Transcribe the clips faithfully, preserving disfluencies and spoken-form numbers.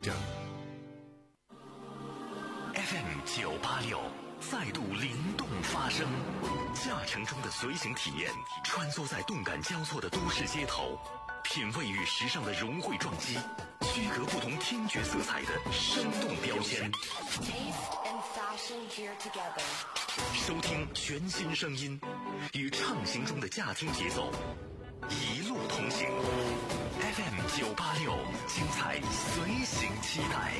证。F M 九八六再度灵动发声，驾乘中的随行体验，穿梭在动感交错的都市街头，品味与时尚的融汇撞击，区隔不同听觉色彩的生动标签。收听全新声音，与畅行中的驾听节奏，一路同行。F M 九八六，精彩随行期待。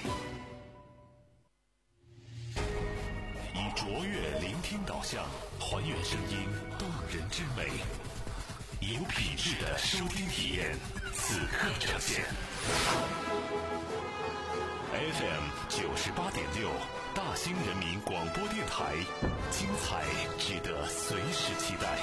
以卓越聆听导向，还原声音动人之美，有品质的收听体验，此刻呈现。F M 九十八点六，大兴人民广播电台，精彩值得随时期待。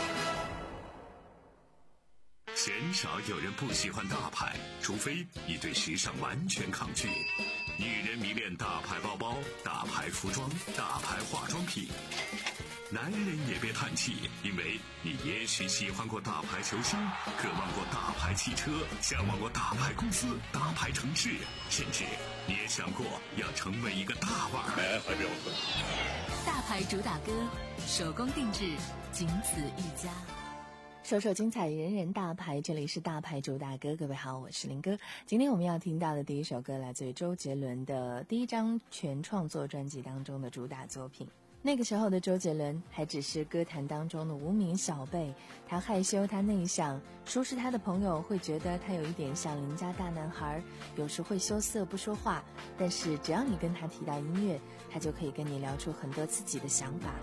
鲜少有人不喜欢大牌，除非你对时尚完全抗拒。女人迷恋大牌包包、大牌服装、大牌化妆品。男人也别叹气，因为你也许喜欢过大牌球星，渴望过大牌汽车，向往过大牌公司、大牌城市，甚至你也想过要成为一个大腕儿。 大牌主打歌，手工定制，仅此一家。 首首精彩，人人大牌，这里是大牌主打歌。各位好，我是林哥。今天我们要听到的第一首歌来自于周杰伦的第一张全创作专辑当中的主打作品。那个时候的周杰伦还只是歌坛当中的无名小辈，他害羞，他内向，熟识他的朋友会觉得他有一点像邻家大男孩，有时会羞涩不说话，但是只要你跟他提到音乐，他就可以跟你聊出很多自己的想法。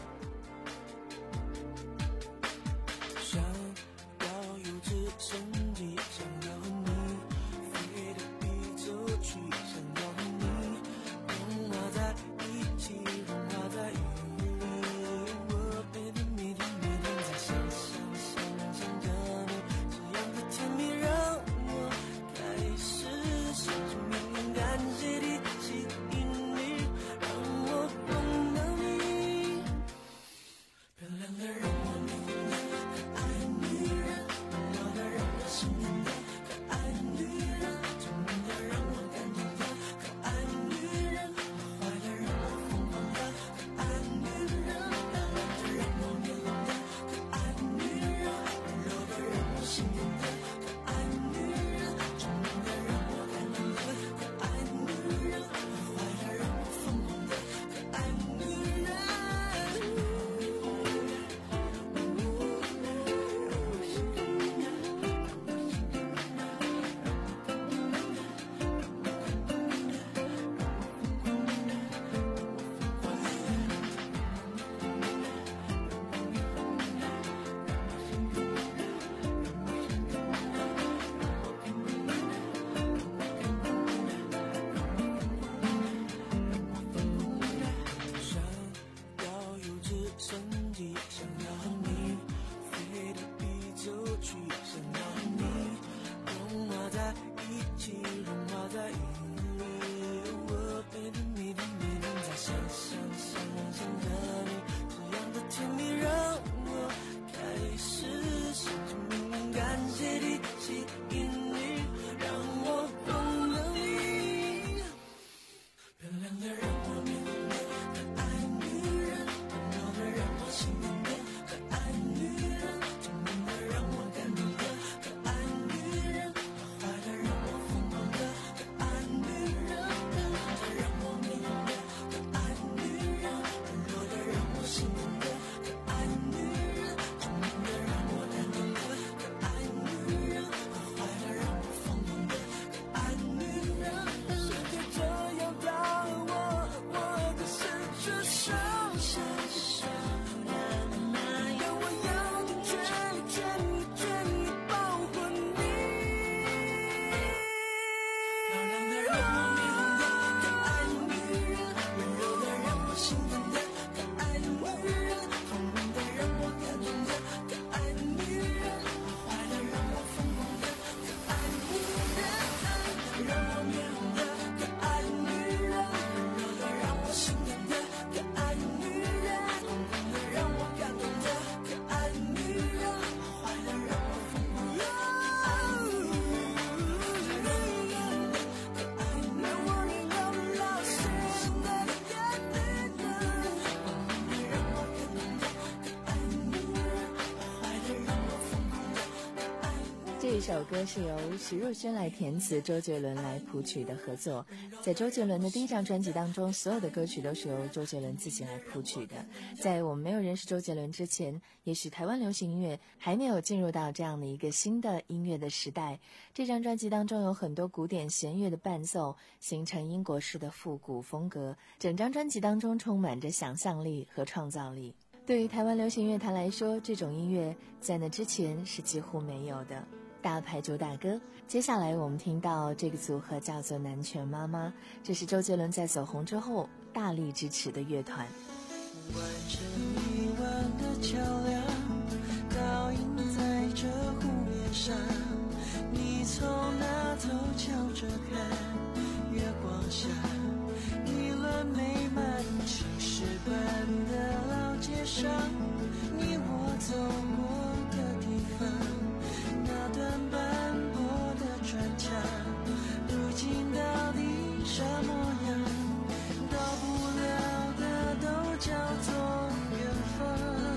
首歌是由徐若瑄来填词，周杰伦来谱曲的合作。在周杰伦的第一张专辑当中，所有的歌曲都是由周杰伦自己来谱曲的。在我们没有认识周杰伦之前，也许台湾流行音乐还没有进入到这样的一个新的音乐的时代。这张专辑当中有很多古典弦乐的伴奏，形成英国式的复古风格。整张专辑当中充满着想象力和创造力。对于台湾流行乐坛来说，这种音乐在那之前是几乎没有的。大牌主打歌，接下来我们听到这个组合叫做南拳妈妈，这是周杰伦在走红之后大力支持的乐团。 完成一万个桥梁，倒映在这湖面上，你从那头瞧着看，月光下一轮美满，青石板的老街上，你我走过的地方，那段斑驳的砖墙，如今到底什么样？到不了的都叫做远方，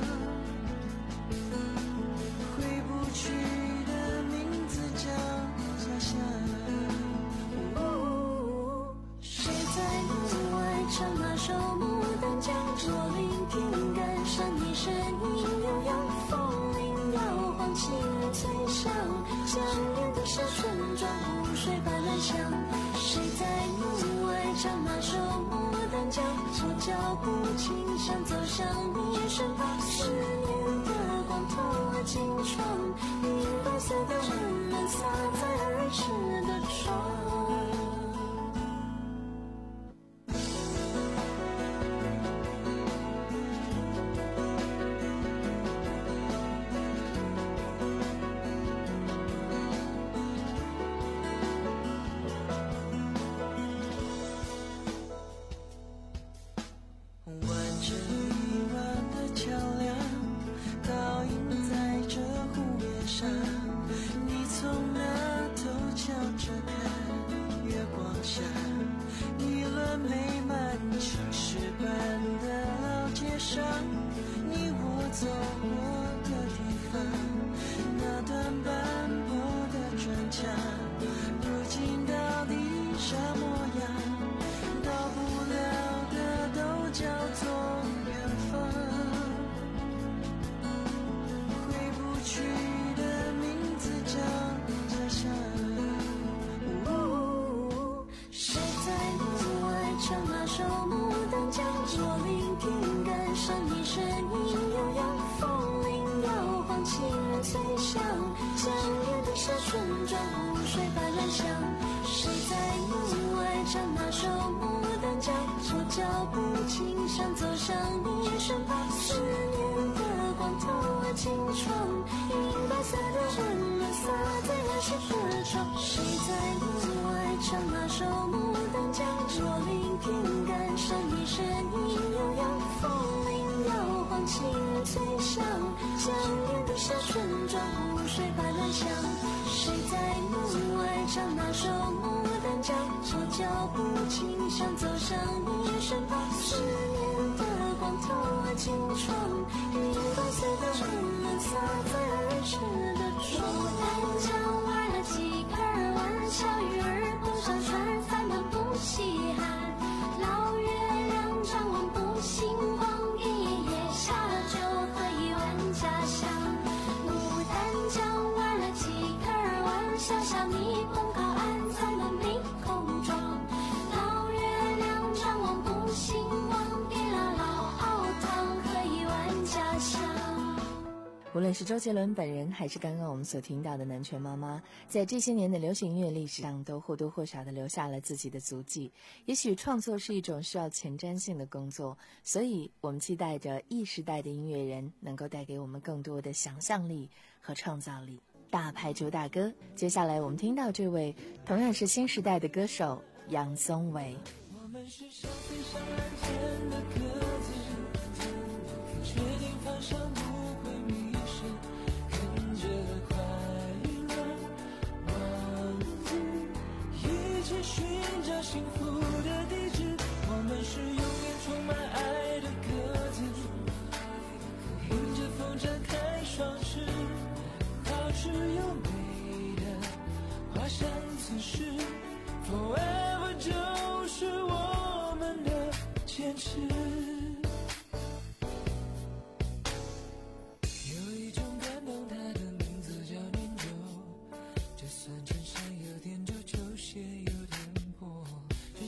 回不去的名字叫家乡。谁在门外唱那首牡丹江？我聆听感伤，你声音悠扬，风铃摇晃，气儿脆响，想念的是村庄湖水般蓝香。谁在门外唱那首牡丹江？我脚步轻响，走向你身旁，思念的光透了金窗，银白色的温暖洒在儿时的窗。 无论是周杰伦本人，还是刚刚我们所听到的南拳妈妈，在这些年的流行音乐历史上都或多或少地留下了自己的足迹。也许创作是一种需要前瞻性的工作，所以我们期待着 E 时代的音乐人能够带给我们更多的想象力和创造力。大牌主打歌，接下来我们听到这位同样是新时代的歌手杨宗纬。 我们是小飞上蓝天的鸽子，确定方向不会迷失，跟着快乐王子一起寻找幸福的地址。我们是永远充满爱的鸽子，迎着风展开双翅，保持优美的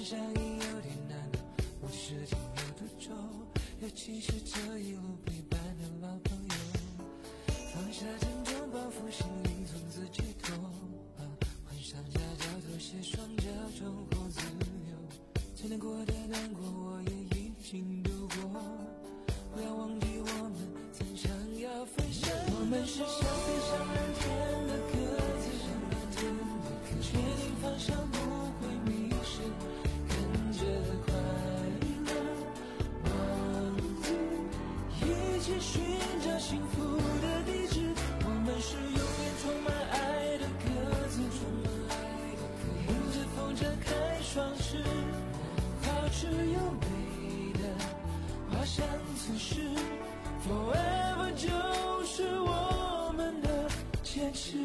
相依有点难，我是情有独钟，尤其是这一路陪伴的老朋友。放下沉重包袱，心里从此解脱，换上驾照，脱鞋，双脚重获自由。最难过的难过我也已经度过，不要忘记我们曾想要飞翔。我们是想飞上蓝天的鸽子，确定方向不会迷失，跟着快乐往前，一起寻找幸福的地址。我们是永远充满爱的鸽子，迎着风展开双翅，保持优美的滑翔姿势。 Forever 就是我们的坚持。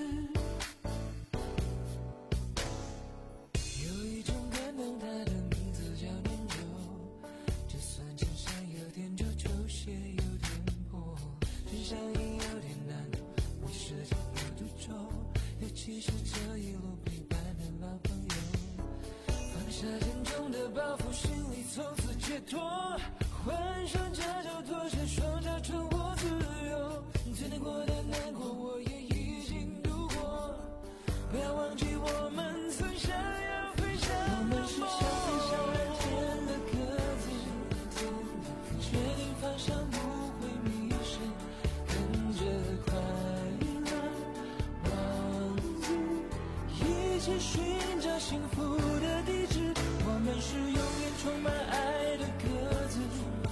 有一种感动，它的名字叫念旧，就算衬衫有点皱，球鞋有点破，真相也有点难，我是情有独钟，尤其是这一路陪伴的老朋友。放下沉重的包袱，心里从此解脱，换上驾照，脱下双脚，重获自由。最难过的难过，我也已经度过。不要忘记我们曾想要飞翔的梦。我们是想飞上蓝天的鸽子，确定方向不会迷失，跟着快乐往前，一起寻找幸福的地址。我们是永远充满爱的鸽子。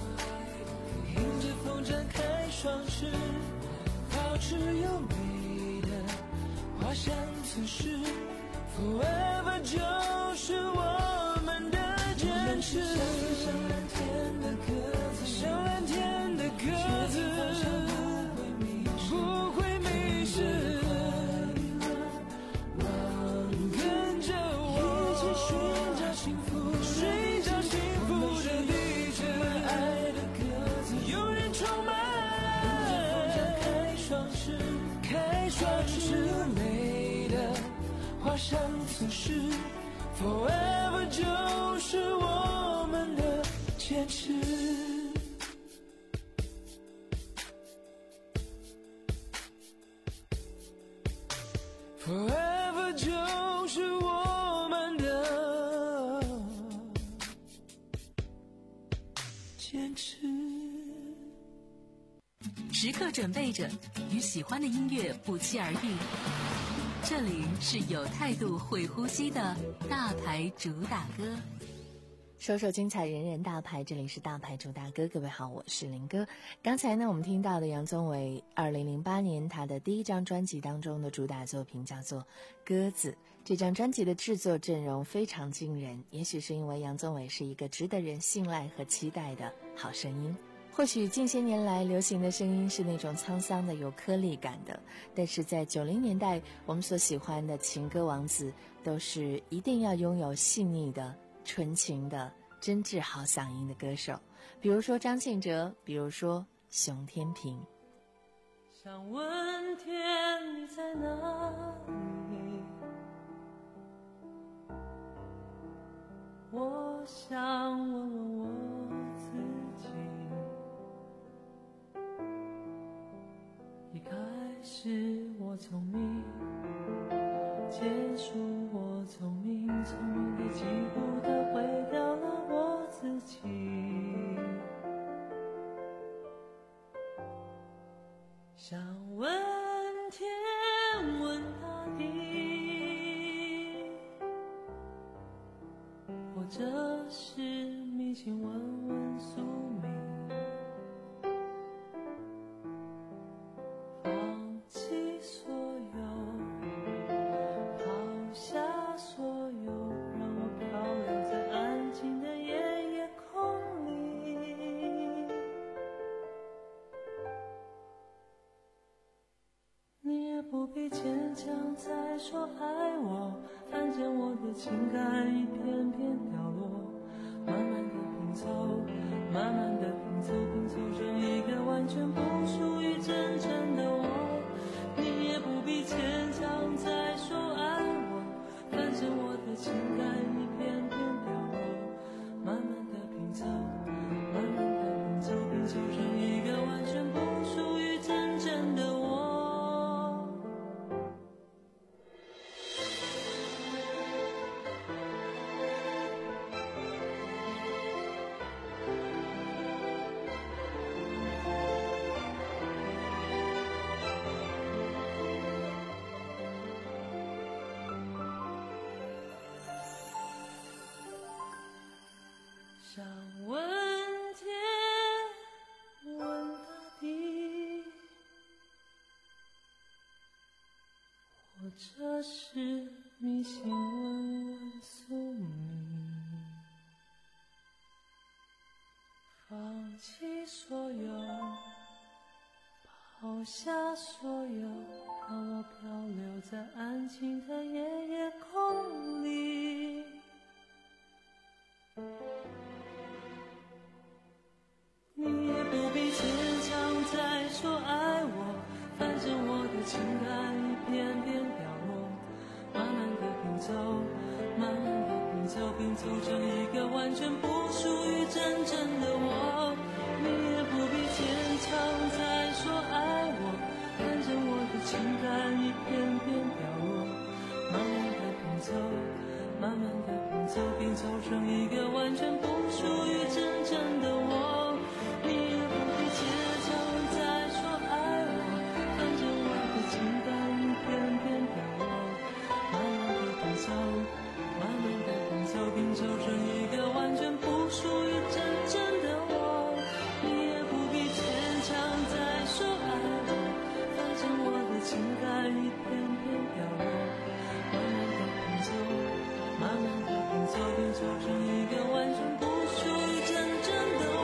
展开双翅，保持优美的滑翔姿势。Forever 就是我们的坚持。像蓝天的鸽子，像蓝天的鸽子，不会迷失。跟着我，一起寻找幸福，寻找幸福的地址。爱的鸽子，永远。 充满开双翅，开双翅美的滑翔姿势 ，Forever 就是我们的坚持。Forever 就是我们的坚持。 时刻准备着，与喜欢的音乐不期而遇。这里是有态度、会呼吸的大牌主打歌， 首首精彩，人人大牌。这里是大牌主打歌，各位好，我是林哥。刚才呢，我们听到的杨宗纬二零零八年他的第一张专辑当中的主打作品叫做《鸽子》。这张专辑的制作阵容非常惊人，也许是因为杨宗纬是一个值得人信赖和期待的好声音。 或许近些年来流行的声音是那种沧桑的、有颗粒感的，但是在九零年代，我们所喜欢的情歌王子都是一定要拥有细腻的、纯情的、真挚好嗓音的歌手，比如说张信哲，比如说熊天平。 想问天你在哪里？我想问问我自己。 一开始我聪明，结束我聪明，聪明的几乎都毁掉了我自己。想问天问大地，或者是迷信问问宿命。 不必坚强再说爱我，反正我的情感一片片掉落，慢慢的拼凑，慢慢的拼凑，拼凑成一个完全不属于真正的我。你也不必坚强再说爱我，反正我的情感一片片掉落。 想问天问大地，或者是迷信问问宿命，放弃所有，抛下所有，让我漂流在安静的夜夜空里。你也不必牵强再说爱我，反正我的情感一片片飘落，慢慢的拼凑，慢慢的拼凑，拼凑成一个完全不属于真正的我。你也不必牵强再说爱我，反正我的情感一片片飘落，慢慢的拼凑，慢慢的拼凑，拼凑成一个完全不属于真正的我。你也不必牵强再说爱我，反正我的情感一片片飘落，慢慢的拼凑，慢慢的拼凑，拼凑成一个完全不属于真正的我。你也不必牵强再说爱我，反正我的情感一片片飘落，慢慢的拼凑，慢慢的拼凑，拼凑成一个完全不属于真正的我。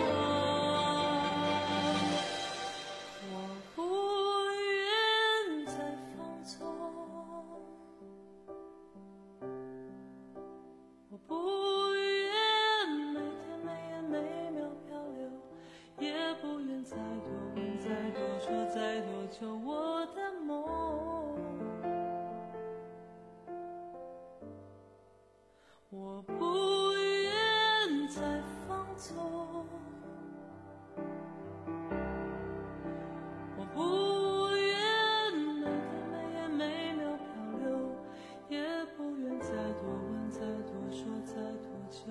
我不愿每天每夜每秒漂流，也不愿再多问再多说再多求我的梦。我不愿再放纵，我不愿每天每夜每秒漂流，也不愿再多问再多说再多求。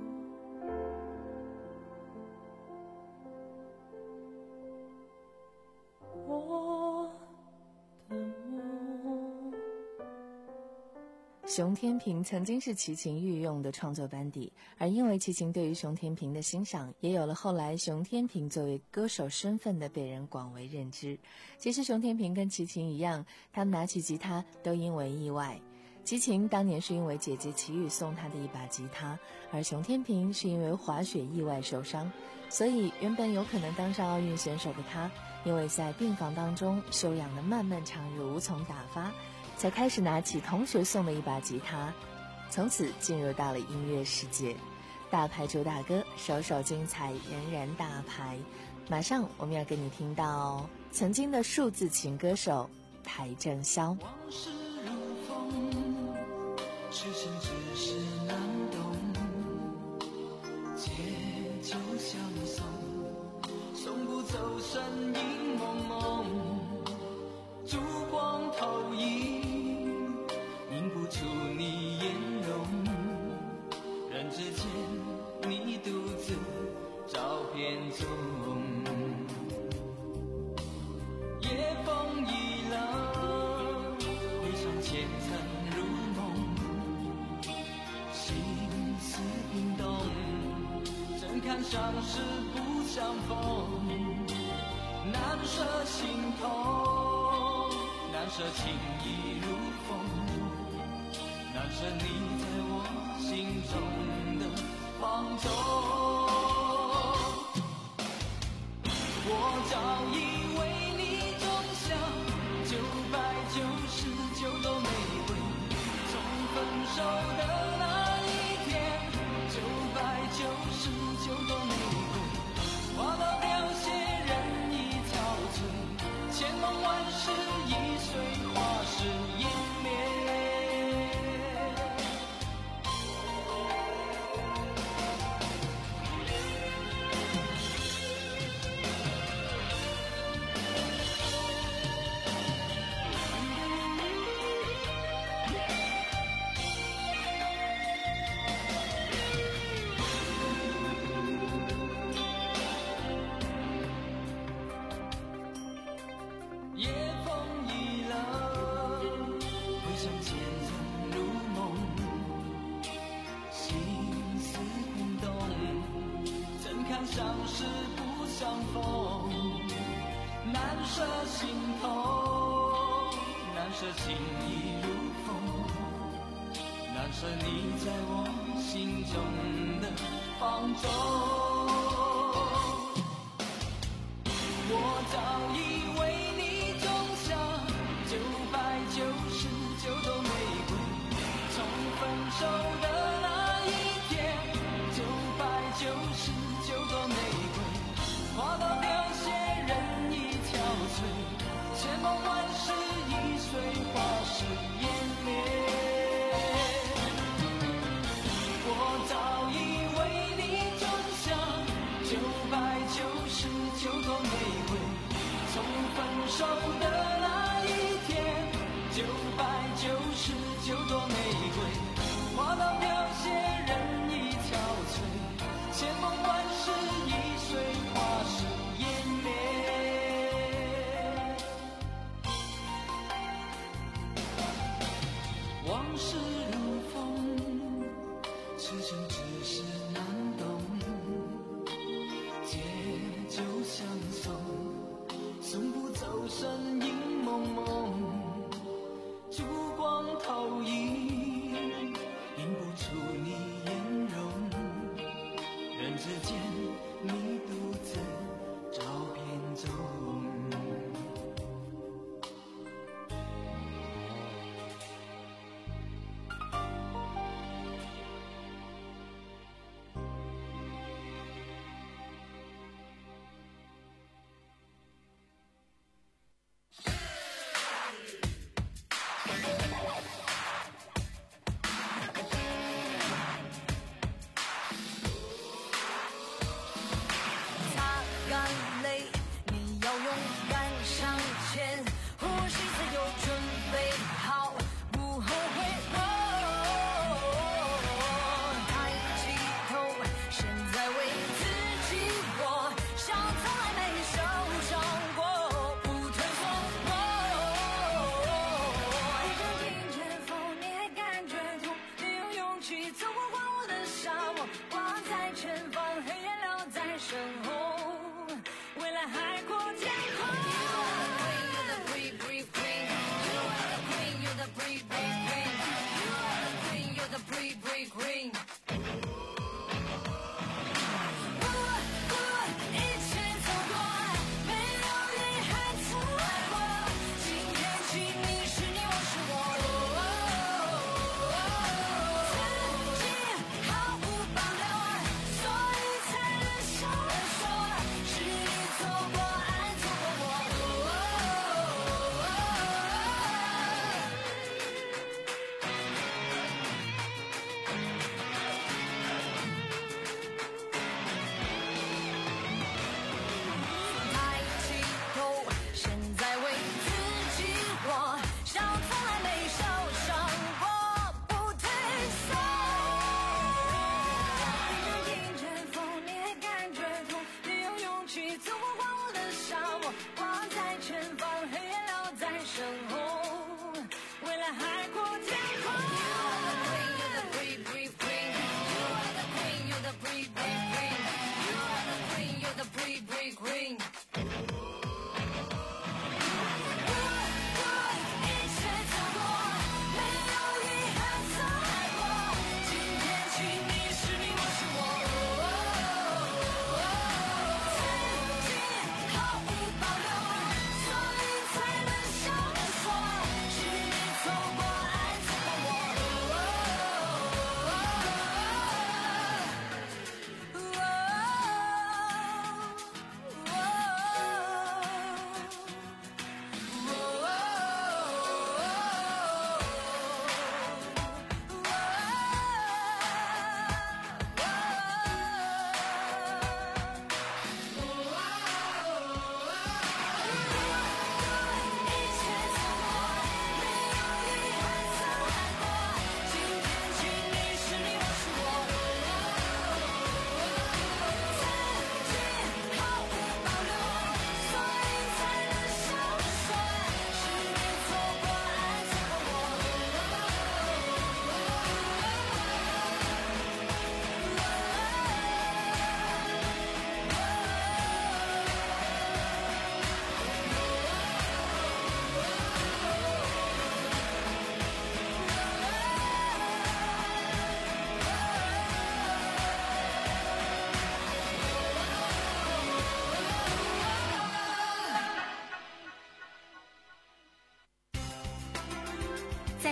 我的梦。 熊天平曾经是齐秦御用的创作班底，而因为齐秦对于熊天平的欣赏，也有了后来熊天平作为歌手身份的被人广为认知。其实熊天平跟齐秦一样，他们拿起吉他都因为意外。齐秦当年是因为姐姐齐豫送他的一把吉他，而熊天平是因为滑雪意外受伤，所以原本有可能当上奥运选手的他，因为在病房当中休养的漫漫长日无从打发，才开始拿起同学送的一把吉他，从此进入到了音乐世界。大牌主打歌，首首精彩，人人大牌。马上我们要给你听到曾经的数字情歌手邰正宵。 往事如风，痴心只是难懂，借酒相送，送不走身影蒙蒙，烛光投影，映不出你颜容，人之间你独自照片中，夜风已冷，回想前尘如梦，心思冰冻，怎堪相识不相逢，难舍心痛，难舍情意如风，难舍你在我心中的放纵。我早已为你种下九百九十九朵玫瑰，从分手的那一天，九百九十九朵玫瑰花到凋谢，人已憔悴，千梦万世已随花事湮灭。 两相识不相逢，难舍心头，难舍情意如风，难舍你在我心中的放纵。我早已为你种下九百九十九朵玫瑰，从分手的那一天，九百九十九朵玫瑰花到凋谢，人已憔悴，千梦万世已随花事湮灭。我早已为你种下九百九十九朵玫瑰，从分手的那一天，九百九十九朵玫瑰花到凋谢，人已憔悴，千梦万世已随花事湮灭。往事如风，痴情只是难懂，借酒相送，送不走身影蒙蒙，烛光投影，映不出你颜容，人之间你独自照片中。 错过爱错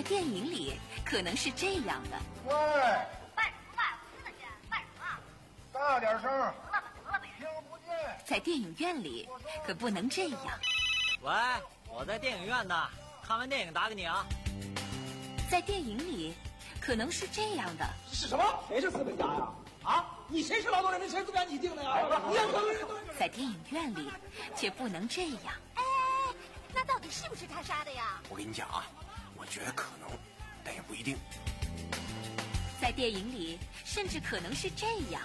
电影里可能是这样的。 喂， 卖什么卖？我听得见，卖什么？ 大点声。得了吧，得了吧， 听不见。 在电影院里可不能这样。 喂，我在电影院呢，看完电影打给你啊。 在电影里可能是这样的。 是什么？谁是资本家呀？啊，你谁是劳动人民？谁资本家你定的呀？你要可在电影院里却不能这样。 哎，那到底是不是他杀的呀？ 我跟你讲啊，我觉得可能，但也不一定。 在电影里甚至可能是这样。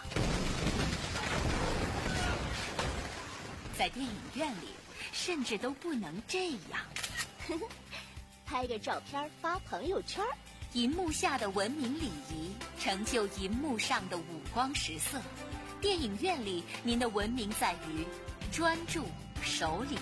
在电影院里甚至都不能这样。 拍个照片发朋友圈。 银幕下的文明礼仪成就银幕上的五光十色。电影院里您的文明在于专注守礼。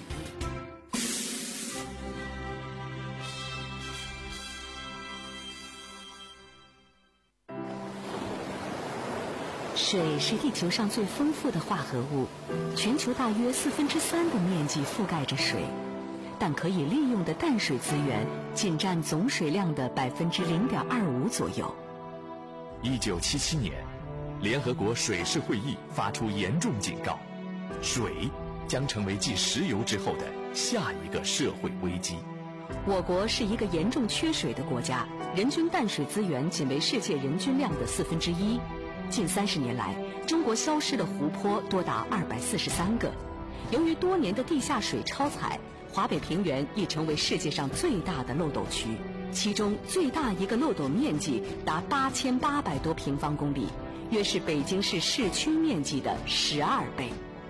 水是地球上最丰富的化合物，全球大约四分之三的面积覆盖着水，但可以利用的淡水资源仅占总水量的百分之零点二五左右。 一九七七年，联合国水事会议发出严重警告，水将成为继石油之后的下一个社会危机。 我国是一个严重缺水的国家，人均淡水资源仅为世界人均量的四分之一。近三十年来，中国消失的湖泊多达二百四十三个。由于多年的地下水超采，华北平原已成为世界上最大的漏斗区，其中最大一个漏斗面积达八千八百多平方公里，约是北京市市区面积的十二倍。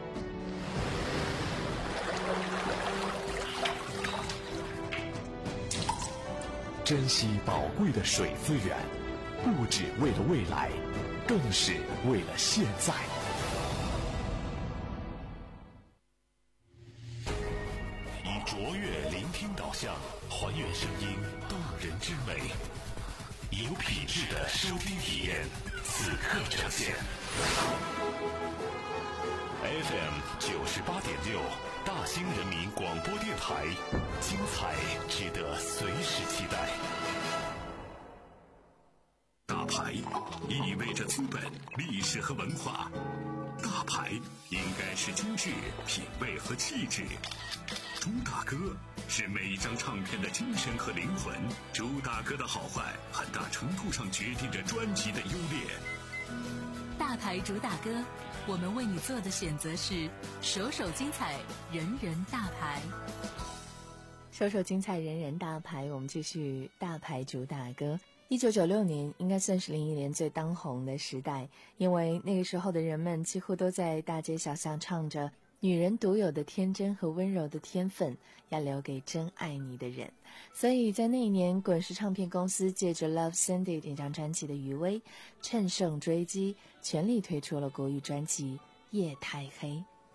珍惜宝贵的水资源，不只为了未来，更是为了现在。 以卓越聆听导向，还原声音动人之美，有品质的收听体验，此刻呈现。F M 九十八点六，大兴人民广播电台，精彩值得随时期待。大牌意味着资本、历史和文化，大牌应该是精致、品味和气质。朱大哥是每一张唱片的精神和灵魂，朱大哥的好坏很大程度上决定着专辑的优劣。 大牌主打歌，我们为你做的选择是首首精彩，人人大牌。 首首精彩，人人大牌。我们继续大牌主打歌。一九九六年应该算是林忆莲最当红的时代，因为那个时候的人们几乎都在大街小巷唱着女人独有的天真和温柔的天分要留给真爱你的人。所以在那一年，滚石唱片公司借着 Love Sandy 这张专辑的余威，乘胜追击，全力推出了国语专辑《夜太黑》。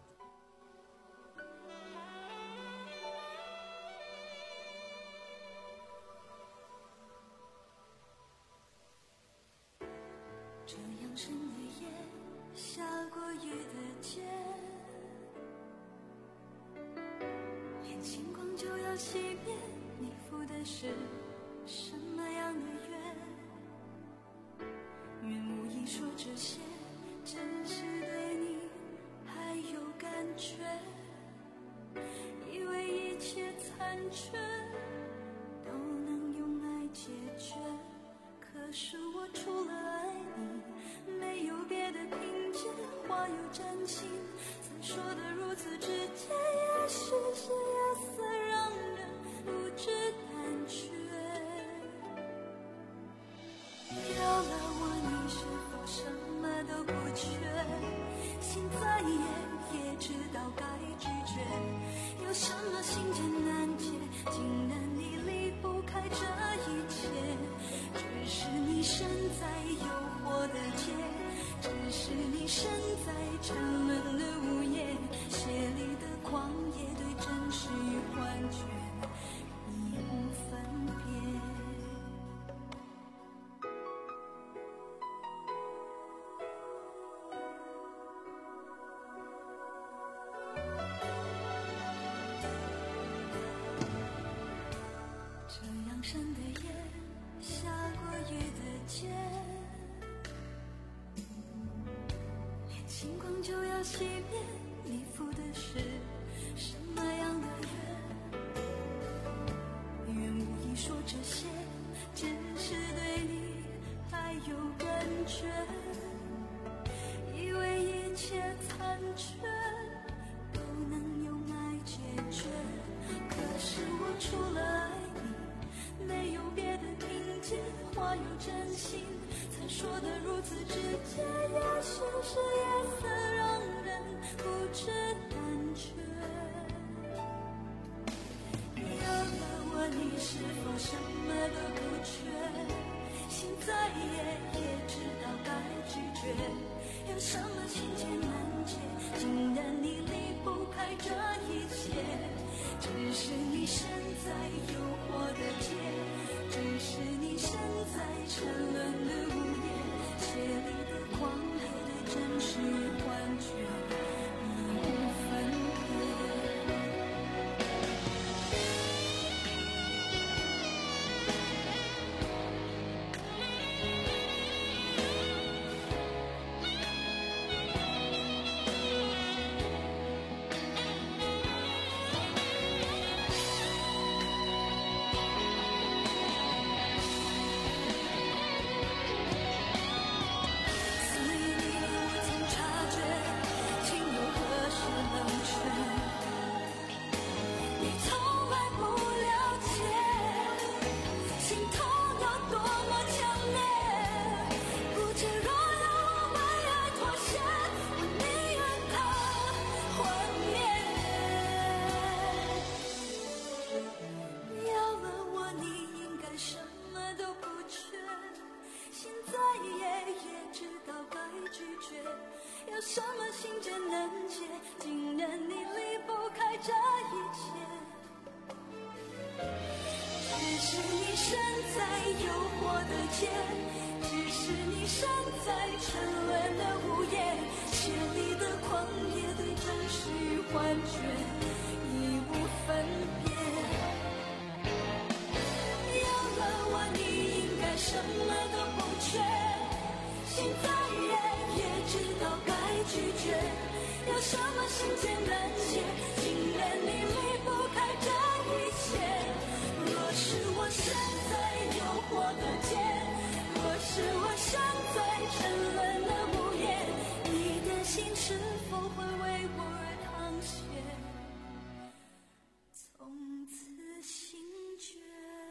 这样深的夜，下过雨的街，连星光就要熄灭，你赴的是什么样的约？愿无意说这些，只是对你还有感觉，以为一切残缺都能用爱解决，可是我除了爱你，没有别的凭借，话又真情，曾说的如此直接，也许是夜色让人不知胆怯。有了我，你是否什么都不缺？心再野，也知道该拒绝。有什么心结难解，竟然你离不开这一切？只是你身在诱惑的街，只是你身在沉沦的午夜，血里的狂野对真实与幻觉已无分别。这样深的夜， 见，连星光就要熄灭，你负的是什么样的人？愿无意说这些，只是对你还有感觉，以为一切残缺都能用爱解决，可是我除了爱你没有别的凭借，话有真心才说得如此直接，也许是夜色让人不知胆怯，有了我你是否什么都不缺，心再野也知道该拒绝，有什么情节难解，竟然你离不开这一切，只是你身在诱惑的街，只是你身在沉沦的午夜，血里的狂野对真实幻觉已无分别。有什么心结难解，竟然你离不开这一切，只是你身在诱惑的街，只是你身在沉沦的午夜，血里的狂野对真实与幻觉已无分别，有了我你应该什么都不缺，心再野也知道该拒绝，有什么心结难解，竟然你离不开这一切，若是我身在诱惑的街，若是我身在沉沦的午夜，你的心是否会为我而淌血，从此心决。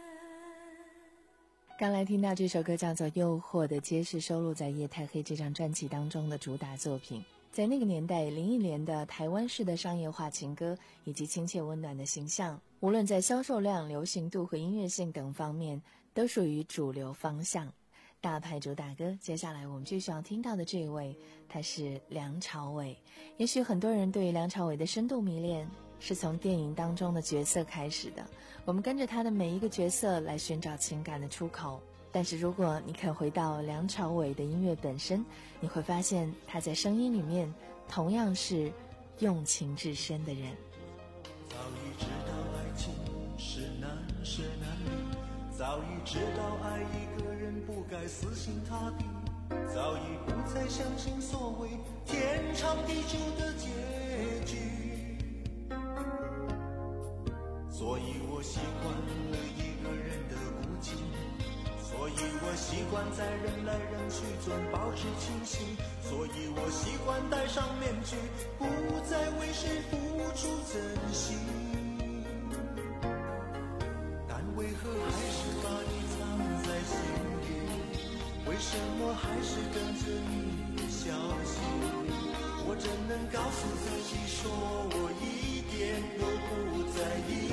刚来听到这首歌叫做《诱惑的街》，是收录在《夜太黑》这张专辑当中的主打作品。在那个年代，林忆莲的台湾式的商业化情歌以及亲切温暖的形象，无论在销售量、流行度和音乐性等方面，都属于主流方向。大牌主打歌，接下来我们继续要听到的这一位，他是梁朝伟。也许很多人对于梁朝伟的深度迷恋是从电影当中的角色开始的，我们跟着他的每一个角色来寻找情感的出口。但是如果你肯回到梁朝伟的音乐本身，你会发现他在声音里面同样是用情至深的人。 早已知道爱情是难舍难离，早已知道爱一个人不该死心塌地，早已不再相信所谓天长地久的结局，所以我习惯了一个人的孤寂，所以我习惯在人来人去中保持清醒，所以我习惯戴上面具，不再为谁付出真心，但为何还是把你藏在心里，为什么还是跟着你的消息，我怎能告诉自己说我一点都不在意，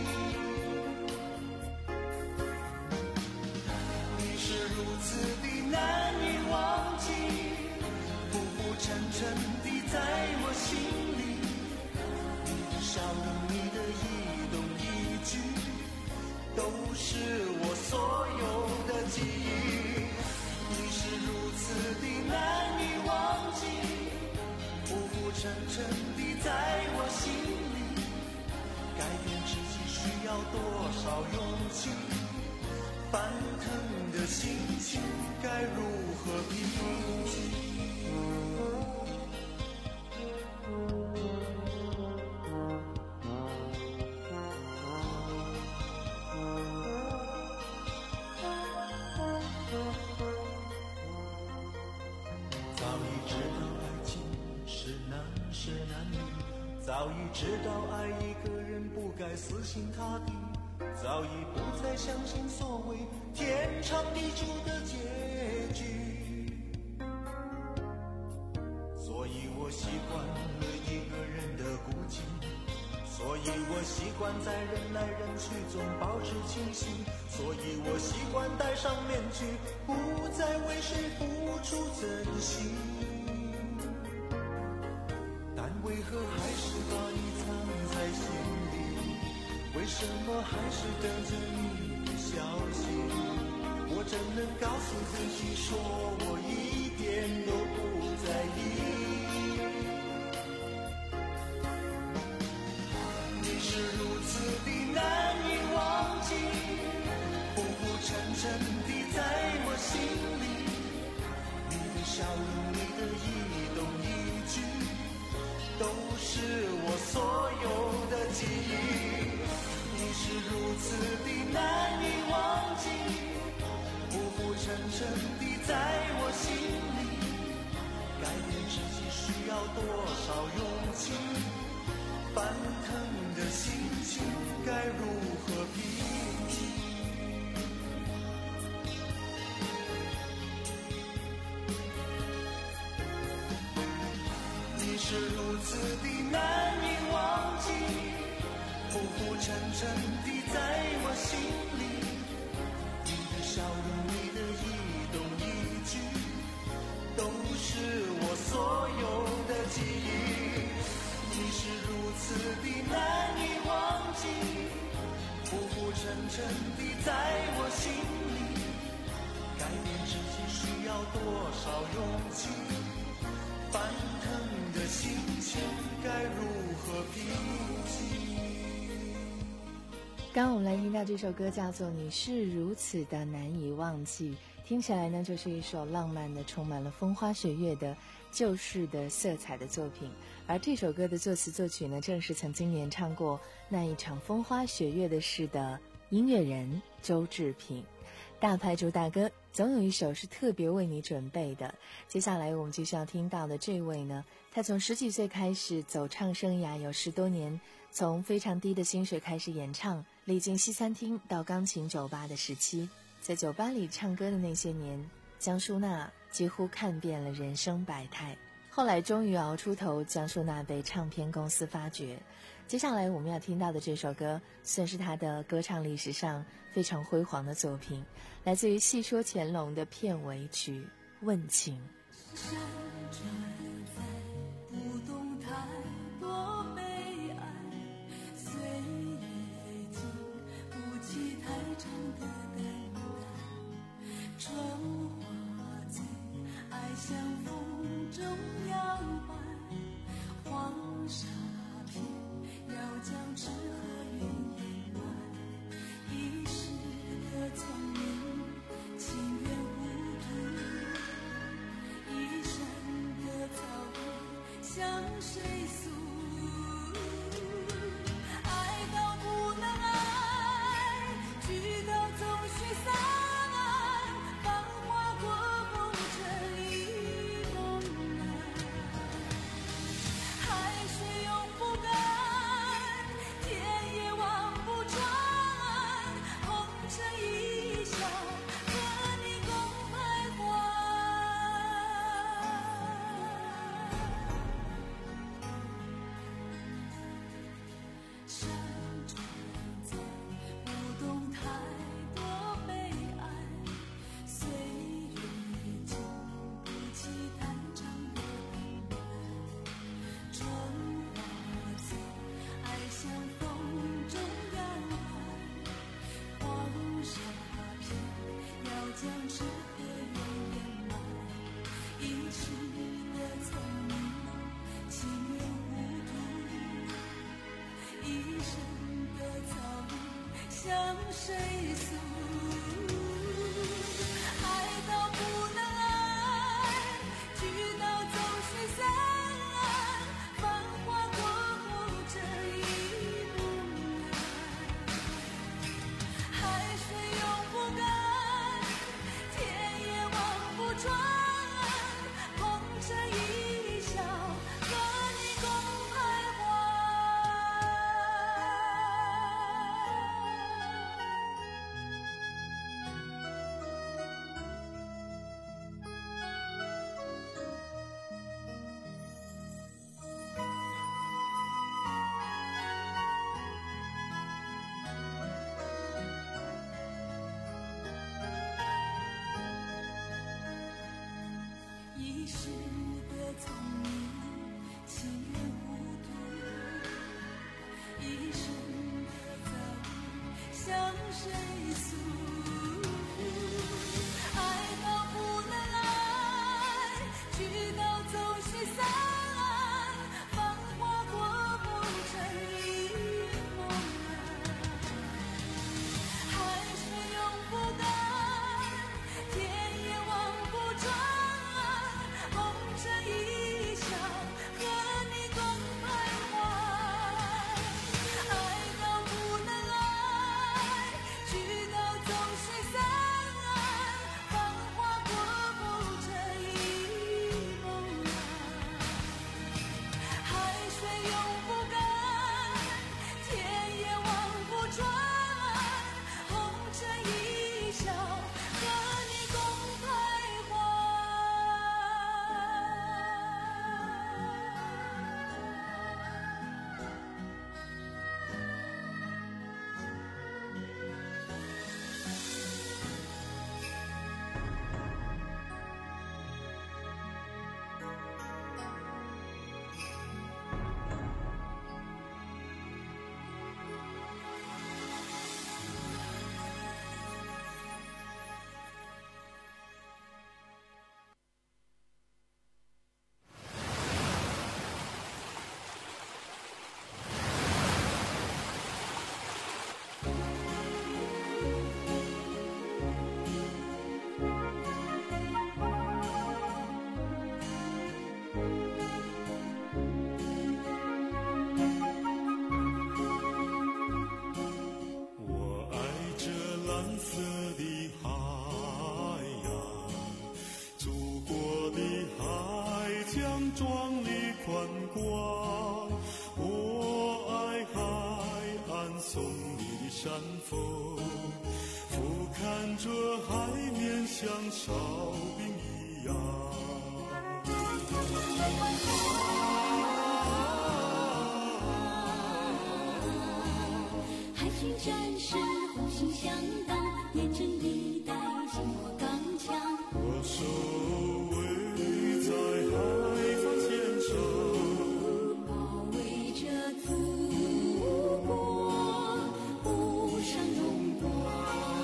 你是如此的难以忘记，浮浮沉沉地在我心里，你的笑容，你的一动一举，都是我所有的记忆，你是如此的难以忘记，浮浮沉沉地在我心里，改变自己需要多少勇气， 翻腾的心情该如何平静？早已知道爱情是男是男女，早已知道爱一个人不该死心塌地，早已不再相信所谓天长地久的结局，所以我习惯了一个人的孤寂，所以我习惯在人来人去中保持清醒，所以我习惯戴上面具，不再为谁付出真心，但为何还是把你藏在心里？为什么还是等着你的消息？我怎能告诉自己说我一点都不在意？你是如此的难以忘记，浮浮沉沉地在我心里，你的笑容，你的一动一举，都是我所有的记忆。你是如此的难以忘记，浮浮沉沉地在我心里，改变自己需要多少勇气？翻腾的心情该如何平静？你是如此的难以忘记，浮浮沉沉地在我心里，你的笑容，你的一动一举，都是我所有的记忆。你是如此的难以忘记，浮浮沉沉地在我心里，改变自己需要多少勇气？翻腾的心情该如何平静？ 刚刚我们来听到这首歌叫做《你是如此的难以忘记》，听起来呢就是一首浪漫的、充满了风花雪月的旧式的色彩的作品。而这首歌的作词作曲呢，正是曾经演唱过那一场风花雪月的事的音乐人周志平。大牌主打歌总有一首是特别为你准备的。接下来我们继续要听到的这位呢，他从十几岁开始走唱生涯有十多年，从非常低的薪水开始演唱，历经西餐厅到钢琴酒吧的时期，在酒吧里唱歌的那些年，江淑娜几乎看遍了人生百态。后来终于熬出头，江淑娜被唱片公司发掘。接下来我们要听到的这首歌算是她的歌唱历史上非常辉煌的作品，来自于《戏说乾隆》的片尾曲《问情》。 山川在不动太多悲哀，岁月经不起太长的等待，春花醉，爱像风中摇摆，黄沙片要将痴和怨掩埋，一时的聪明情愿糊涂，一生的遭遇向谁诉？爱到不能爱，聚到总须散，繁华过后这一梦来，海水永不干，天也望不穿，红尘一笑，和你共徘徊。山川在不动太多悲哀，岁月经不起太长的等待，春花醉，爱像风中摇摆，黄沙片要将痴和怨掩埋，一时的聪明情愿糊涂，一生的遭遇向谁诉？ 一时的聪明，情愿糊涂，一生的遭遇向谁诉？爱到不能爱，去到走西散，繁华过不成一梦啊。海水永不干，天也望不转，红尘一笑，和你共徘徊。爱到不能爱，去到走西散，繁华过不成一梦啊。海水永不干，天也望不转，红尘一笑，和你共徘徊。 我爱这蓝色的海洋，祖国的海疆壮丽宽广。我爱海岸耸立的山峰，俯瞰着海面像哨兵一样。 海军战士呼信相当，严阵以待，心火刚强。 我守卫在海防线上， 保卫着祖国，无上荣光。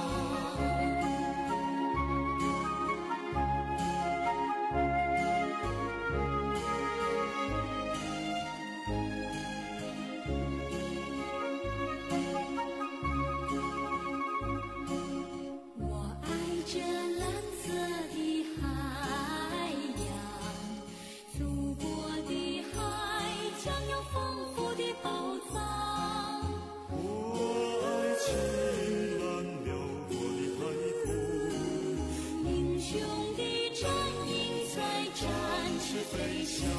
我爱这蓝色的海洋，祖国的海疆有丰富的宝藏。 我爱青蓝辽阔的海空， 英雄的战鹰在展翅飞翔。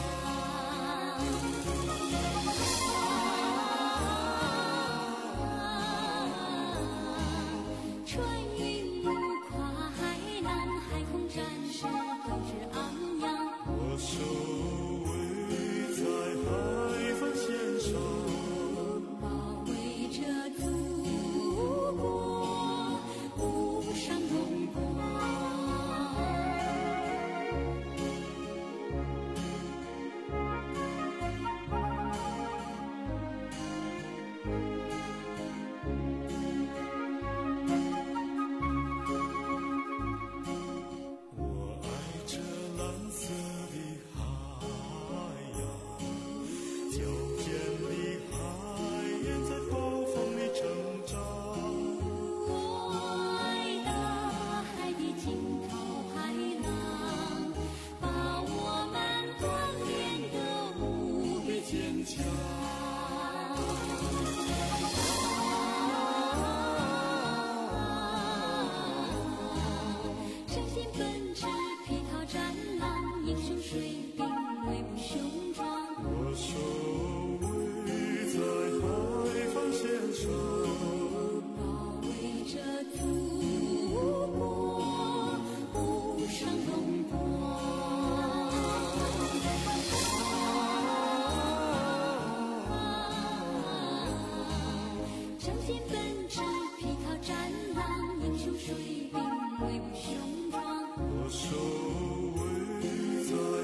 穿云怒跨海难，海空战士斗志昂扬。 我守卫在海防线上， 保卫着祖国，无上荣光。 我爱这蓝色的海洋，矫健的海燕在暴风里成长。 我爱大海的惊涛骇浪，把我们锻炼得无比坚强。身心本质，披涛战浪，英雄水兵，威武雄壮。 我守卫在海防线上， 保卫着祖国，无上荣光。身心本质，披涛战浪，英雄水兵，威武雄壮。 我守卫在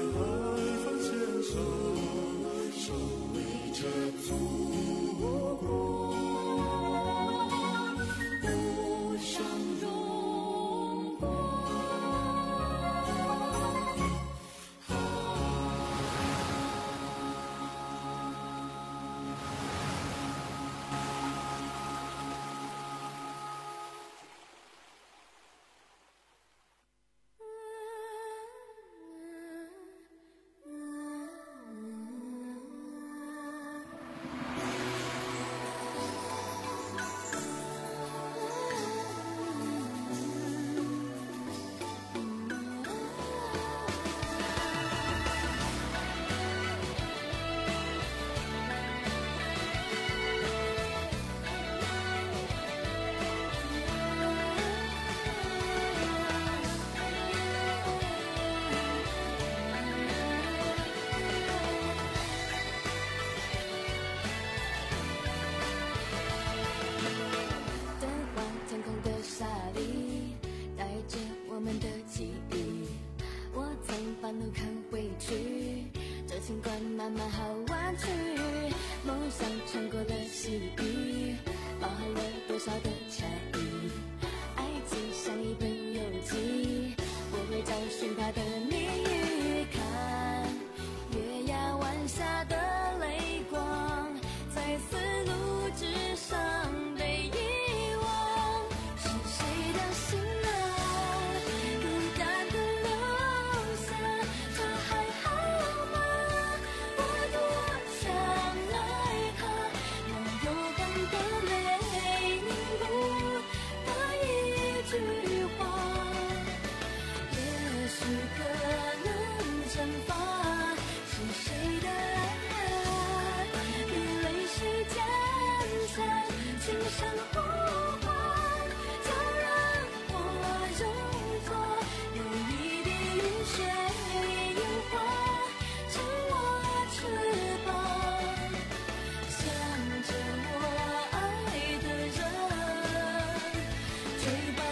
尽管慢慢好弯曲，梦想穿过了细雨，包含了多少的差异。爱情像一本游记，我会找寻它的谜语。看月牙湾下的泪光，在丝路之上被遗忘。是谁的心啊，孤单的留下，他还好吗？我多想爱他，用勇敢的泪凝固的一句话，也许可能蒸发。是谁的爱，与泪水渐残，轻声呼唤，就让我融化。有一滴雨水樱花，成我翅膀，向着我爱的人追吧。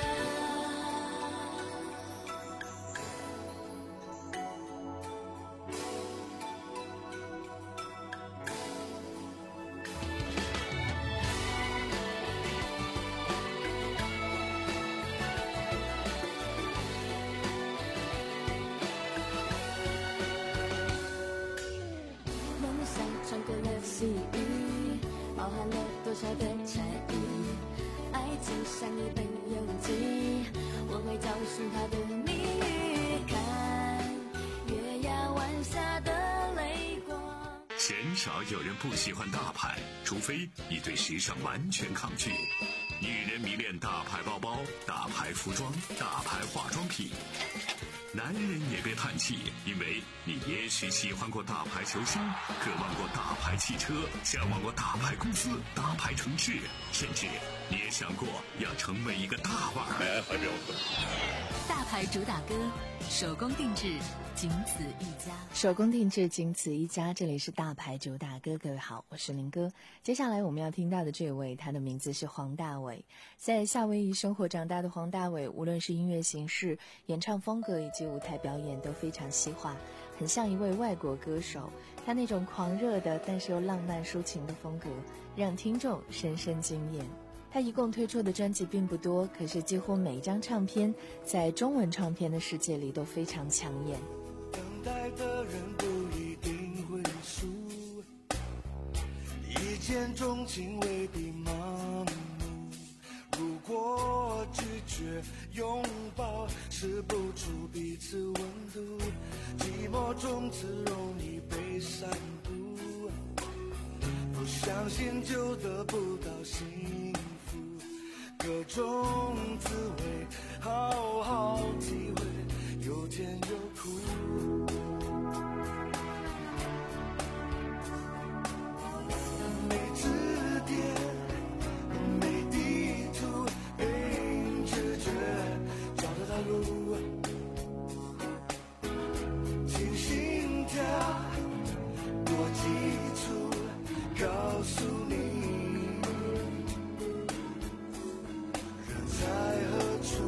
梦想穿过了细雨，包含了多少的差异。爱情像一本游记，我会找寻它的谜语。看月牙湾下的泪光。 鲜少有人不喜欢大牌，除非你对时尚完全抗拒。女人迷恋大牌包包、大牌服装、大牌化妆品。男人也别叹气，因为你也许喜欢过大牌球星，渴望过大牌汽车，向往过大牌公司、大牌城市，甚至你也想过要成为一个大腕儿。还没有大牌主打歌，手工定制，仅此一家。 手工定制，仅此一家。这里是大牌主打歌，各位好，我是林哥。接下来我们要听到的这位，他的名字是黄大炜。在夏威夷生活长大的黄大炜，无论是音乐形式、演唱风格以及舞台表演都非常西化，很像一位外国歌手。他那种狂热的但是又浪漫抒情的风格，让听众深深惊艳。他一共推出的专辑并不多，可是几乎每一张唱片在中文唱片的世界里都非常抢眼。 等待的人不一定会输，一见钟情未必盲目。如果拒绝拥抱，试不出彼此温度，寂寞中只容易被闪躲。不相信就得不到幸福，各种滋味好好体会，有甜有苦。没支点，没地图，凭直觉找得到路，听心跳多基础，告诉你人在何处。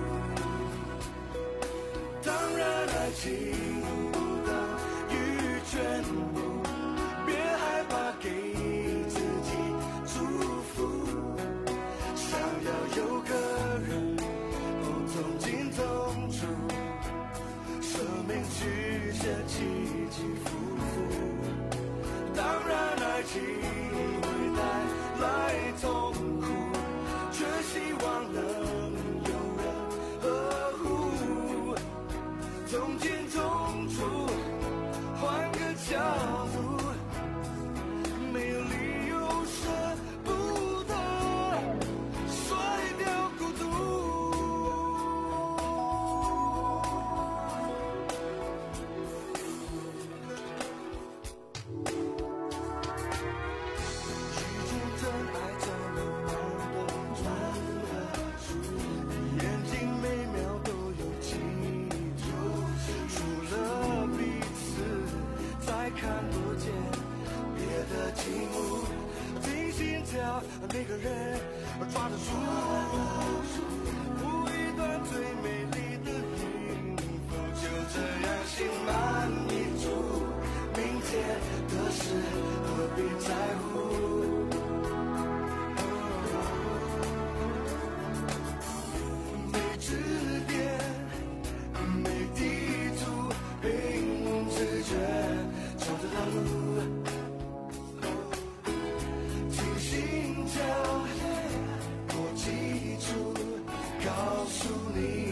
当然爱情不等于全部，别害怕给自己祝福。想要有个人哦，从进从出，生命曲线起起伏伏。当然爱情会带来痛苦，却希望能有人呵护。从进从出，换个角度，没有理由舍不得甩掉孤独。曲终真爱怎么能懂出？眼睛每秒都有记住，除了彼此再看不见别的景物，听心跳每个人抓得住，舞一段最美丽的音符，就这样心满意足，明在乎。没指点，没地图，凭直觉找得到路。听心跳，我记住，告诉你。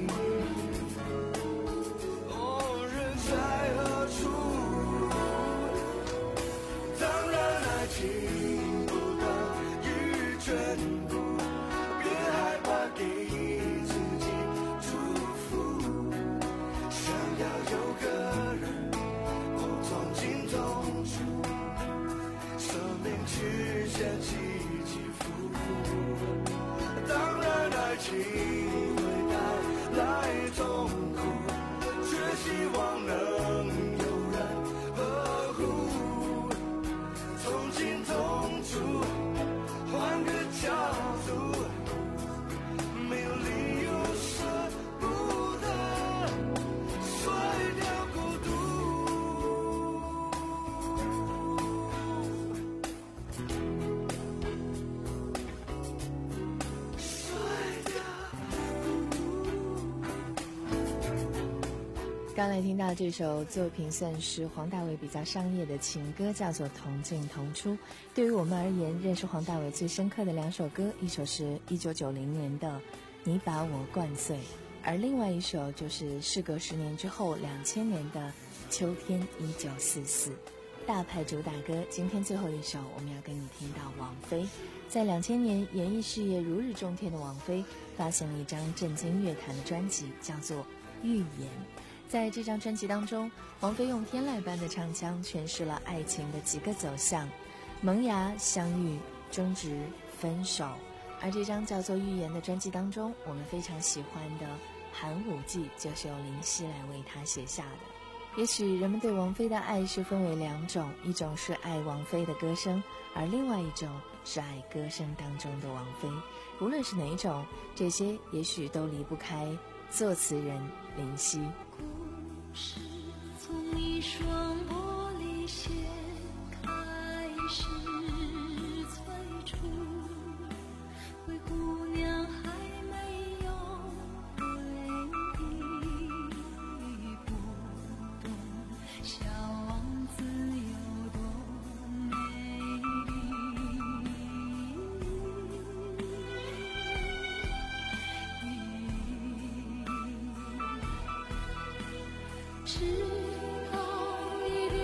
刚才听到这首作品算是黄大炜比较商业的情歌，叫做《同进同出》。对于我们而言，认识黄大炜最深刻的两首歌，一首是一九九零年的《你把我灌醉》，而另外一首就是事隔十年之后两千年的《秋天一九四四》。大牌主打歌，今天最后一首我们要跟你听到王菲。在两千年演艺事业如日中天的王菲，发行了一张震惊乐坛的专辑，叫做《预言》。在这张专辑当中，王菲用天籁般的唱腔诠释了爱情的几个走向：萌芽、相遇、争执、分手。而这张叫做《预言》的专辑当中，我们非常喜欢的《寒武纪》就是由林夕来为她写下的。也许人们对王菲的爱是分为两种，一种是爱王菲的歌声，而另外一种是爱歌声当中的王菲。无论是哪一种，这些也许都离不开作词人林夕。 是从一双玻璃鞋开始催促，灰姑娘还没有回忆，不懂小王子有多美丽。直到一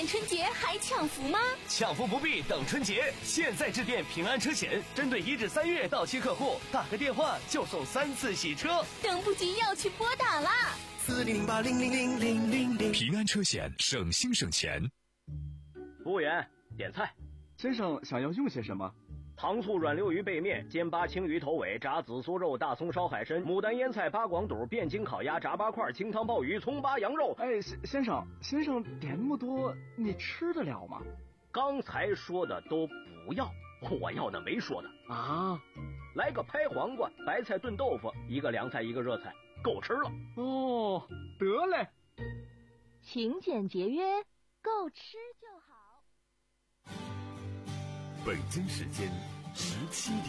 春节还抢福吗？ 抢福不必等春节，现在致电平安车险，针对一至三月到期客户，打个电话就送三次洗车， 等不及要去拨打啦！ 四零零八零零零零零零。 平安车险，省心省钱。 服务员，点菜。 先生想要用些什么？ 糖醋软溜鱼背面、煎八青鱼头尾、炸紫苏肉、大葱烧海参、牡丹腌菜、八广肚、汴京烤鸭、炸八块、清汤鲍鱼、葱八羊肉。 哎，先生，先生点那么多，你吃得了吗？ 刚才说的都不要，我要的没说的啊。 来个拍黄瓜、白菜炖豆腐，一个凉菜，一个热菜，够吃了。 哦，得嘞。 勤俭节约，够吃就好。 北京时间十七点。